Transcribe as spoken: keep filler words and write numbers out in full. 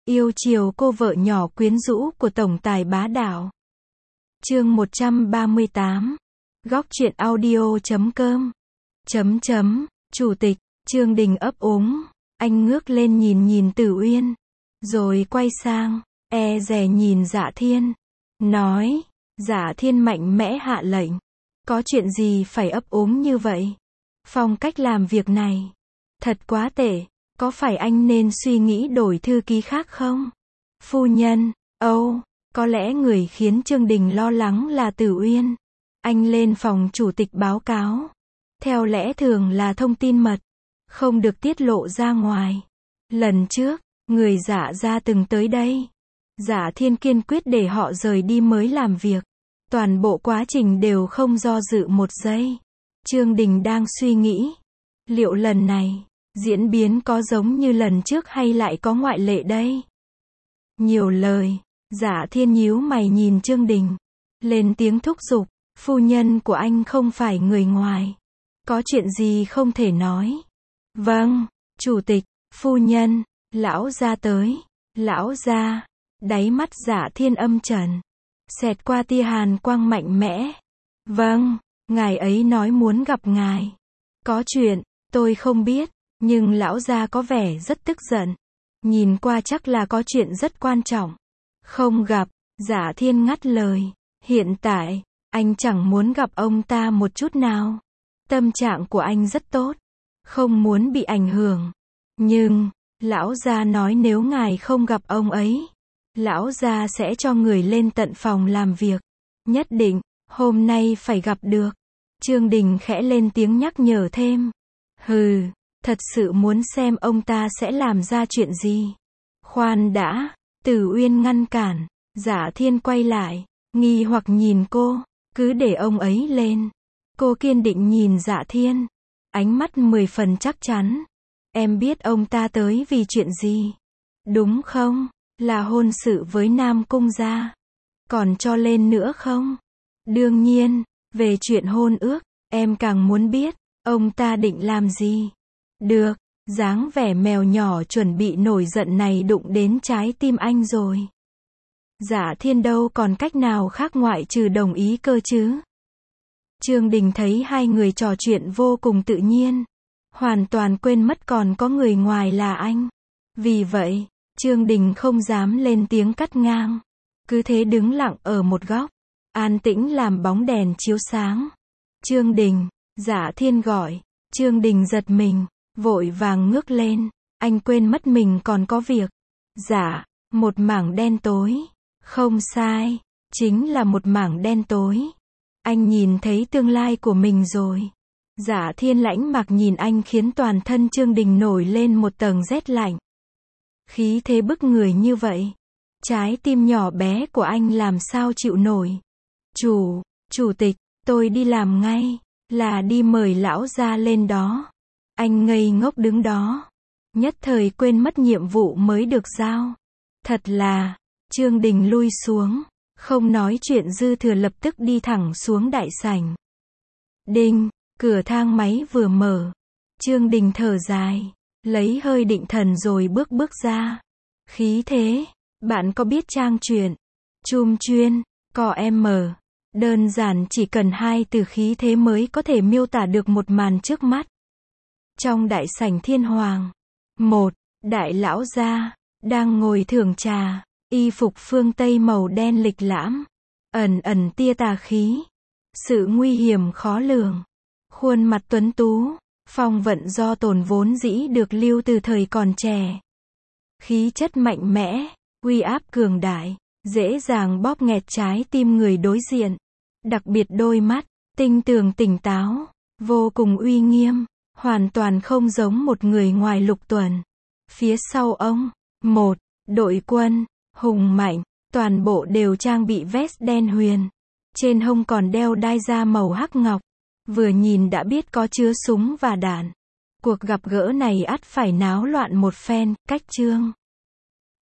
Yêu chiều cô vợ nhỏ quyến rũ của tổng tài bá đạo. Chương một trăm ba mươi tám. Góc truyện audio chấm com. Chấm chấm, Chủ tịch, Trương Đình ấp úng, anh ngước lên nhìn nhìn Tử Uyên, rồi quay sang, e dè nhìn Dạ Thiên, nói, Dạ Thiên mạnh mẽ hạ lệnh, có chuyện gì phải ấp úng như vậy? Phong cách làm việc này, thật quá tệ, có phải anh nên suy nghĩ đổi thư ký khác không? Phu nhân, âu, có lẽ người khiến Trương Đình lo lắng là Tử Uyên. Anh lên phòng chủ tịch báo cáo. Theo lẽ thường là thông tin mật, không được tiết lộ ra ngoài. Lần trước, người Dạ gia từng tới đây. Dạ Thiên kiên quyết để họ rời đi mới làm việc. Toàn bộ quá trình đều không do dự một giây. Trương Đình đang suy nghĩ, liệu lần này, diễn biến có giống như lần trước hay lại có ngoại lệ đây? Nhiều lời, Dạ Thiên nhíu mày nhìn Trương Đình, lên tiếng thúc giục, phu nhân của anh không phải người ngoài. Có chuyện gì không thể nói? Vâng, chủ tịch, phu nhân, lão gia tới, lão gia. Đáy mắt Dạ Thiên âm trầm, xẹt qua tia hàn quang mạnh mẽ. Vâng, ngài ấy nói muốn gặp ngài. Có chuyện, tôi không biết, nhưng lão gia có vẻ rất tức giận. Nhìn qua chắc là có chuyện rất quan trọng. Không gặp, Dạ Thiên ngắt lời. Hiện tại, anh chẳng muốn gặp ông ta một chút nào. Tâm trạng của anh rất tốt, không muốn bị ảnh hưởng. Nhưng, lão gia nói nếu ngài không gặp ông ấy, lão gia sẽ cho người lên tận phòng làm việc. Nhất định, hôm nay phải gặp được. Trương Đình khẽ lên tiếng nhắc nhở thêm. Hừ, thật sự muốn xem ông ta sẽ làm ra chuyện gì. Khoan đã, Tử Uyên ngăn cản. Dạ Thiên quay lại, nghi hoặc nhìn cô, cứ để ông ấy lên. Cô kiên định nhìn Dạ Thiên, ánh mắt mười phần chắc chắn. Em biết ông ta tới vì chuyện gì, đúng không? Là hôn sự với Nam Cung gia. Còn cho lên nữa không? Đương nhiên, về chuyện hôn ước, em càng muốn biết, ông ta định làm gì? Được, dáng vẻ mèo nhỏ chuẩn bị nổi giận này đụng đến trái tim anh rồi. Dạ Thiên đâu còn cách nào khác ngoại trừ đồng ý cơ chứ? Trương Đình thấy hai người trò chuyện vô cùng tự nhiên, hoàn toàn quên mất còn có người ngoài là anh. Vì vậy, Trương Đình không dám lên tiếng cắt ngang, cứ thế đứng lặng ở một góc, an tĩnh làm bóng đèn chiếu sáng. Trương Đình, Dạ Thiên gọi. Trương Đình giật mình, vội vàng ngước lên, anh quên mất mình còn có việc. Dạ, một mảng đen tối. Không sai, chính là một mảng đen tối. Anh nhìn thấy tương lai của mình rồi. Dạ Thiên lãnh mặc nhìn anh khiến toàn thân Trương Đình nổi lên một tầng rét lạnh. Khí thế bức người như vậy, trái tim nhỏ bé của anh làm sao chịu nổi. Chủ, chủ tịch, tôi đi làm ngay, là đi mời lão gia lên đó. Anh ngây ngốc đứng đó, nhất thời quên mất nhiệm vụ mới được giao. Thật là, Trương Đình lui xuống, không nói chuyện dư thừa lập tức đi thẳng xuống đại sảnh. Đinh, cửa thang máy vừa mở. Trương Đình thở dài, lấy hơi định thần rồi bước bước ra. Khí thế, bạn có biết trang truyện Chum Chuyên, có em mở. Đơn giản chỉ cần hai từ khí thế mới có thể miêu tả được một màn trước mắt. Trong đại sảnh Thiên Hoàng, một đại lão gia đang ngồi thưởng trà, y phục phương Tây màu đen lịch lãm, ẩn ẩn tia tà khí, sự nguy hiểm khó lường. Khuôn mặt tuấn tú, phong vận do tồn vốn dĩ được lưu từ thời còn trẻ. Khí chất mạnh mẽ, uy áp cường đại, dễ dàng bóp nghẹt trái tim người đối diện. Đặc biệt đôi mắt, tinh tường tỉnh táo, vô cùng uy nghiêm, hoàn toàn không giống một người ngoài Lục Tuần. Phía sau ông, một đội quân, hùng mạnh, toàn bộ đều trang bị vest đen huyền. Trên hông còn đeo đai da màu hắc ngọc. Vừa nhìn đã biết có chứa súng và đạn. Cuộc gặp gỡ này ắt phải náo loạn một phen. Cách Trương